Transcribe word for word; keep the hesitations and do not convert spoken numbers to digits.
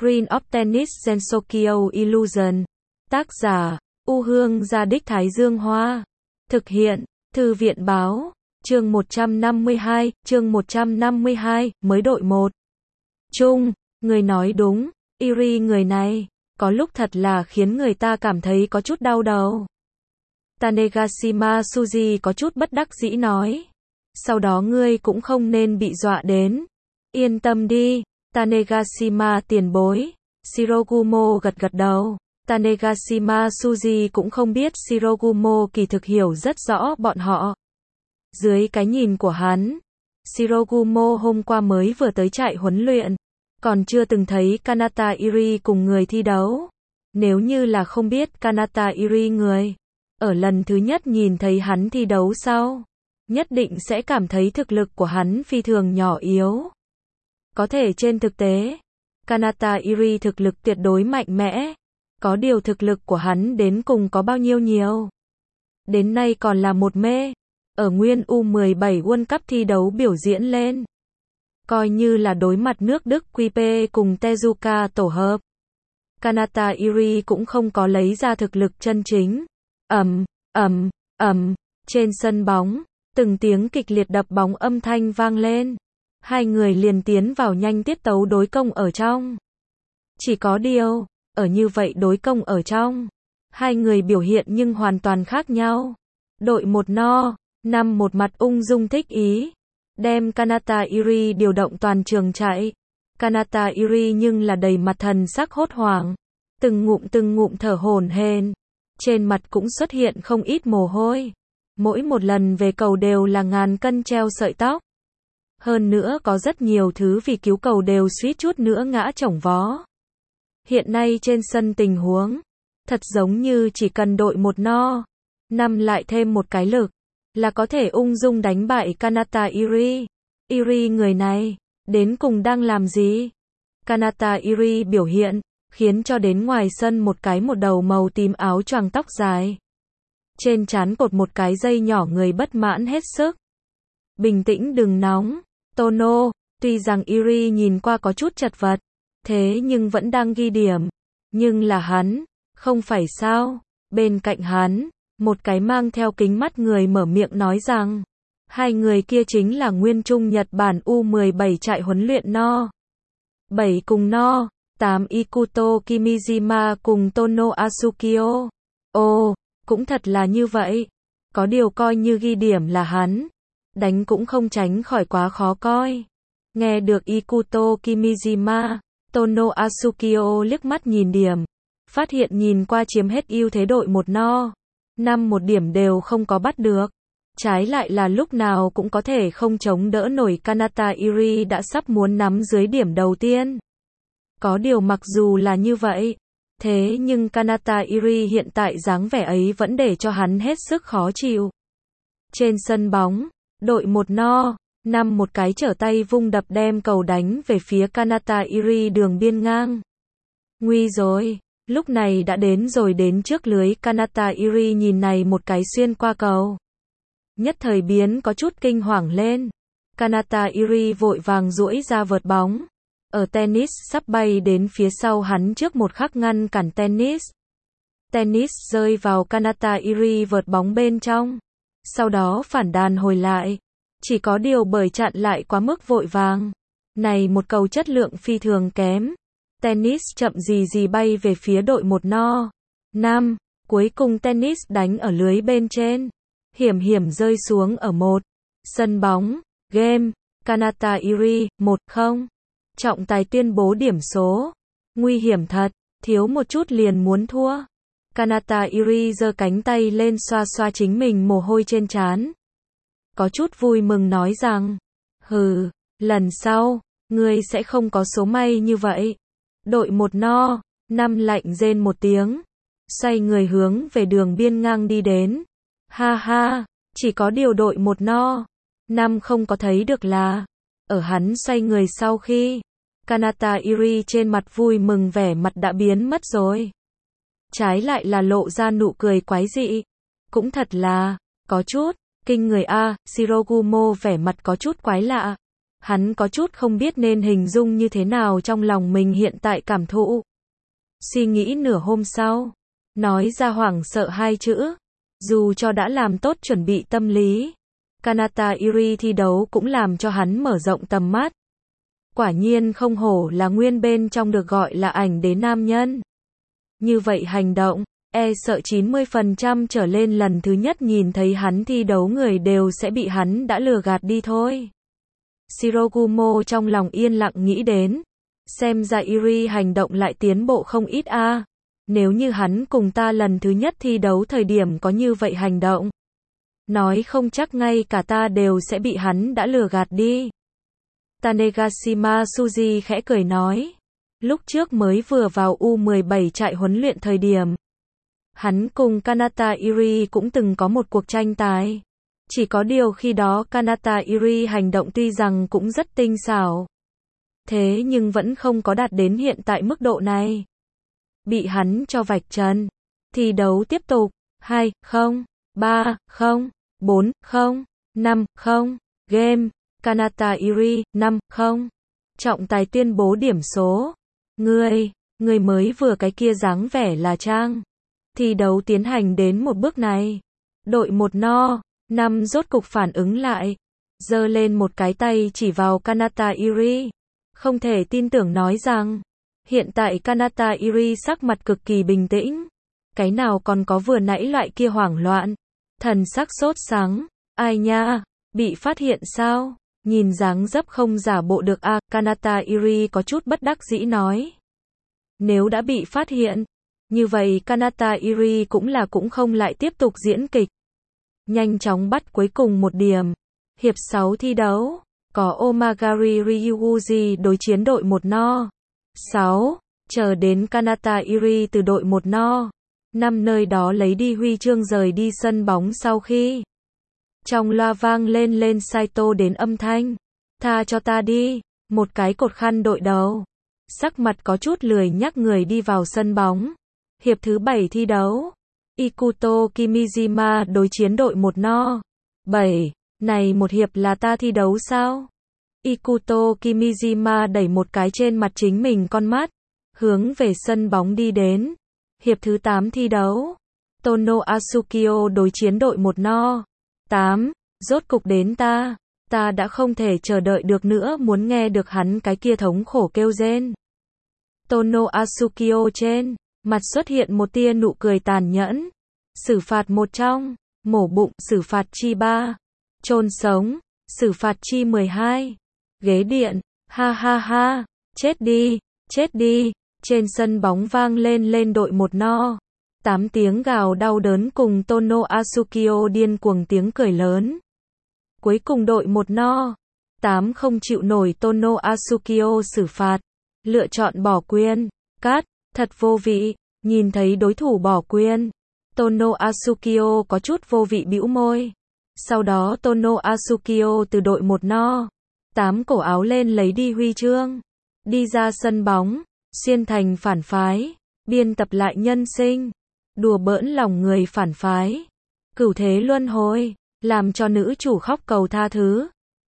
Green of Tennis Gensokyo Illusion. Tác giả, U Hương Gia Đích Thái Dương Hoa. Thực hiện, Thư viện Báo. Chương một trăm năm mươi hai, chương một trăm năm mươi hai, mới đội một. Chung, người nói đúng, Iri người này, có lúc thật là khiến người ta cảm thấy có chút đau đầu. Tanegashima Suji có chút bất đắc dĩ nói. Sau đó ngươi cũng không nên bị dọa đến. Yên tâm đi, Tanegashima tiền bối. Shirogumo gật gật đầu. Tanegashima Suji cũng không biết Shirogumo kỳ thực hiểu rất rõ bọn họ. Dưới cái nhìn của hắn, Shirogumo hôm qua mới vừa tới trại huấn luyện, còn chưa từng thấy Kanata Iri cùng người thi đấu. Nếu như là không biết Kanata Iri người, ở lần thứ nhất nhìn thấy hắn thi đấu sau, nhất định sẽ cảm thấy thực lực của hắn phi thường nhỏ yếu. Có thể trên thực tế, Kanata Iri thực lực tuyệt đối mạnh mẽ, có điều thực lực của hắn đến cùng có bao nhiêu nhiều. Đến nay còn là một mê, ở nguyên U mười bảy World Cup thi đấu biểu diễn lên. Coi như là đối mặt nước Đức quy pê cùng Tezuka tổ hợp. Kanata Iri cũng không có lấy ra thực lực chân chính. Ầm, ầm, ầm, trên sân bóng, từng tiếng kịch liệt đập bóng âm thanh vang lên. Hai người liền tiến vào nhanh tiết tấu đối công ở trong. Chỉ có điều, ở như vậy đối công ở trong, hai người biểu hiện nhưng hoàn toàn khác nhau. Đội một no, năm một mặt ung dung thích ý, đem Kanata Iri điều động toàn trường chạy. Kanata Iri nhưng là đầy mặt thần sắc hốt hoảng, từng ngụm từng ngụm thở hổn hển, trên mặt cũng xuất hiện không ít mồ hôi. Mỗi một lần về cầu đều là ngàn cân treo sợi tóc. Hơn nữa có rất nhiều thứ vì cứu cầu đều suýt chút nữa ngã chổng vó. Hiện nay trên sân tình huống, thật giống như chỉ cần đội một no, năm lại thêm một cái lực, là có thể ung dung đánh bại Kanata Iri. Iri người này, đến cùng đang làm gì? Kanata Iri biểu hiện, khiến cho đến ngoài sân một cái một đầu màu tím áo choàng tóc dài. Trên trán cột một cái dây nhỏ người bất mãn hết sức. Bình tĩnh đừng nóng, Tono, tuy rằng Iri nhìn qua có chút chật vật, thế nhưng vẫn đang ghi điểm. Nhưng là hắn, không phải sao? Bên cạnh hắn, một cái mang theo kính mắt người mở miệng nói rằng, hai người kia chính là nguyên trung Nhật Bản U mười bảy trại huấn luyện no. bảy cùng no, tám Ikuto Kimijima cùng Tono Asukio. Ồ, cũng thật là như vậy. Có điều coi như ghi điểm là hắn, đánh cũng không tránh khỏi quá khó coi. Nghe được Ikuto Kimijima, Tono Asukio liếc mắt nhìn điểm, phát hiện nhìn qua chiếm hết ưu thế đội một no. Năm một điểm đều không có bắt được. Trái lại là lúc nào cũng có thể không chống đỡ nổi Kanata Iri đã sắp muốn nắm dưới điểm đầu tiên. Có điều mặc dù là như vậy, thế nhưng Kanata Iri hiện tại dáng vẻ ấy vẫn để cho hắn hết sức khó chịu. Trên sân bóng, đội một no, năm một cái trở tay vung đập đem cầu đánh về phía Kanata Iri đường biên ngang. Nguy rồi, lúc này đã đến rồi đến trước lưới. Kanata Iri nhìn này một cái xuyên qua cầu. Nhất thời biến có chút kinh hoàng lên. Kanata Iri vội vàng duỗi ra vợt bóng. Ở tennis sắp bay đến phía sau hắn trước một khắc ngăn cản tennis. Tennis rơi vào Kanata Iri vợt bóng bên trong. Sau đó phản đàn hồi lại. Chỉ có điều bởi chặn lại quá mức vội vàng. Này một cầu chất lượng phi thường kém. Tennis chậm gì gì bay về phía đội một no. năm. Cuối cùng tennis đánh ở lưới bên trên. Hiểm hiểm rơi xuống ở một. Sân bóng. Game. Kanata Iri, một không. Trọng tài tuyên bố điểm số. Nguy hiểm thật. Thiếu một chút liền muốn thua. Kanata Iri giơ cánh tay lên xoa xoa chính mình mồ hôi trên trán. Có chút vui mừng nói rằng. Hừ, lần sau, ngươi sẽ không có số may như vậy. Đội một no, năm lạnh rên một tiếng. Xoay người hướng về đường biên ngang đi đến. Ha ha, chỉ có điều đội một no. Năm không có thấy được là, ở hắn xoay người sau khi, Kanata Iri trên mặt vui mừng vẻ mặt đã biến mất rồi. Trái lại là lộ ra nụ cười quái dị. Cũng thật là, có chút, kinh người a. Shirogumo vẻ mặt có chút quái lạ. Hắn có chút không biết nên hình dung như thế nào trong lòng mình hiện tại cảm thụ. Suy nghĩ nửa hôm sau, nói ra hoảng sợ hai chữ. Dù cho đã làm tốt chuẩn bị tâm lý, Kanata Iri thi đấu cũng làm cho hắn mở rộng tầm mắt. Quả nhiên không hổ là nguyên bên trong được gọi là ảnh đế nam nhân. Như vậy hành động, e sợ chín mươi phần trăm trở lên lần thứ nhất nhìn thấy hắn thi đấu người đều sẽ bị hắn đã lừa gạt đi thôi. Shirogumo trong lòng yên lặng nghĩ đến. Xem ra Iri hành động lại tiến bộ không ít a. À. Nếu như hắn cùng ta lần thứ nhất thi đấu thời điểm có như vậy hành động, nói không chắc ngay cả ta đều sẽ bị hắn đã lừa gạt đi. Tanegashima Suji khẽ cười nói. Lúc trước mới vừa vào U mười bảy trại huấn luyện thời điểm, hắn cùng Kanata Iri cũng từng có một cuộc tranh tài. Chỉ có điều khi đó Kanata Iri hành động tuy rằng cũng rất tinh xảo, thế nhưng vẫn không có đạt đến hiện tại mức độ này. Bị hắn cho vạch trần. Thi đấu tiếp tục. hai không, ba không, bốn không, năm không. Game. Kanata Iri, năm không. Trọng tài tuyên bố điểm số. Ngươi, ngươi mới vừa cái kia dáng vẻ là trang. Thi đấu tiến hành đến một bước này. Đội một no, năm rốt cục phản ứng lại. Giơ lên một cái tay chỉ vào Kanata Iri. Không thể tin tưởng nói rằng, hiện tại Kanata Iri sắc mặt cực kỳ bình tĩnh. Cái nào còn có vừa nãy loại kia hoảng loạn. Thần sắc sốt sắng. Ai nha, bị phát hiện sao? Nhìn dáng dấp không giả bộ được a. À, Kanata Iri có chút bất đắc dĩ nói. Nếu đã bị phát hiện, như vậy Kanata Iri cũng là cũng không lại tiếp tục diễn kịch. Nhanh chóng bắt cuối cùng một điểm. Hiệp sáu thi đấu, có Omagari Ryuuji đối chiến đội một no. sáu. Chờ đến Kanata Iri từ đội một no. năm nơi đó lấy đi huy chương rời đi sân bóng sau khi. Trong loa vang lên lên Saito đến âm thanh. Tha cho ta đi, một cái cột khăn đội đầu. Sắc mặt có chút lười nhắc người đi vào sân bóng. Hiệp thứ bảy thi đấu. Ikuto Kimijima đối chiến đội một no. bảy. Này một hiệp là ta thi đấu sao? Ikuto Kimijima đẩy một cái trên mặt chính mình con mắt. Hướng về sân bóng đi đến. Hiệp thứ tám thi đấu. Tono Asukio đối chiến đội một no. tám. Rốt cục đến ta. Ta đã không thể chờ đợi được nữa muốn nghe được hắn cái kia thống khổ kêu rên. Tono Asukio trên mặt xuất hiện một tia nụ cười tàn nhẫn. Xử phạt một trong. Mổ bụng, xử phạt chi ba. Chôn sống, xử phạt chi mười hai. Ghế điện, ha ha ha. Chết đi, chết đi. Trên sân bóng vang lên lên đội một no. Tám tiếng gào đau đớn cùng Tono Asukio điên cuồng tiếng cười lớn. Cuối cùng đội một no. tám không chịu nổi Tono Asukio xử phạt. Lựa chọn bỏ quyền. Cát, thật vô vị. Nhìn thấy đối thủ bỏ quyền. Tono Asukio có chút vô vị bĩu môi. Sau đó Tono Asukio từ đội một no. tám cổ áo lên lấy đi huy chương. Đi ra sân bóng. Xuyên thành phản phái. Biên tập lại nhân sinh. Đùa bỡn lòng người phản phái. Cửu thế luân hồi. Làm cho nữ chủ khóc cầu tha thứ.